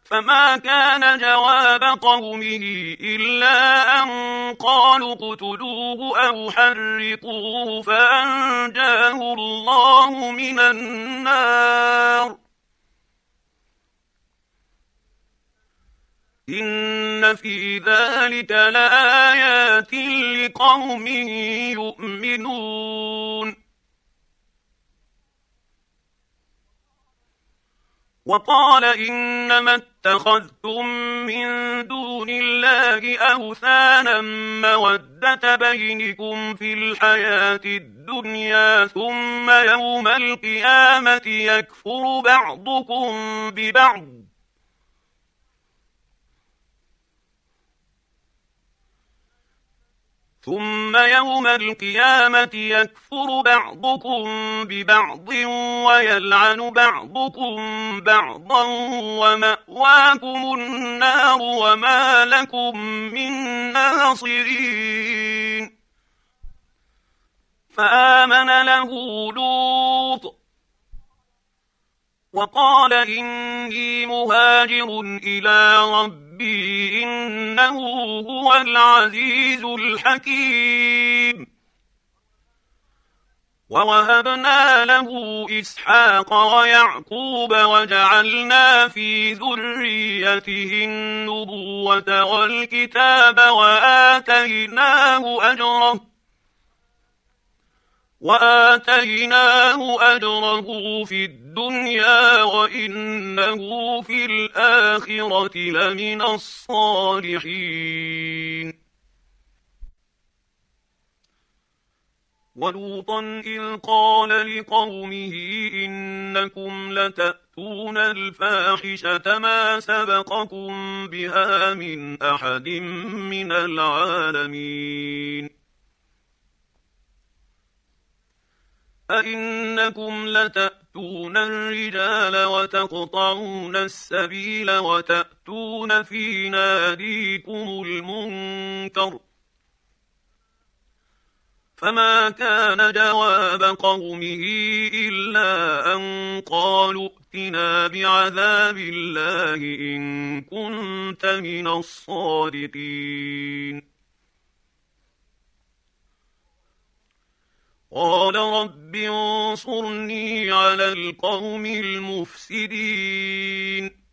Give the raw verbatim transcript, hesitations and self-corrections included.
فما كان جواب قومه إلا أن قالوا اقتلوه أو حرقوه فأنجاه الله من النار. إن في ذلك لآيات لقوم يؤمنون. وقال إنما اتخذتم من دون الله أوثانا مودة بينكم في الحياة الدنيا ثم يوم القيامة يكفر بعضكم ببعض ثم يوم القيامة يكفر بعضكم ببعض ويلعن بعضكم بعضا ومأواكم النار وما لكم من ناصرين. فآمن له لوط وقال إني مهاجر إلى ربي إنه هو العزيز الحكيم. ووهبنا له إسحاق ويعقوب وجعلنا في ذريته النبوة والكتاب وآتيناه أجره وآتيناه أجره في الدنيا وإنه في الآخرة لمن الصالحين. ولوطا إذ قال لقومه إنكم لتأتون الفاحشة ما سبقكم بها من أحد من العالمين. أئنكم لتأتون الرجال وتقطعون السبيل وتأتون في ناديكم المنكر. فما كان جواب قومه إلا أن قالوا ائتنا بعذاب الله إن كنت من الصادقين. قال رب انصرني على القوم المفسدين.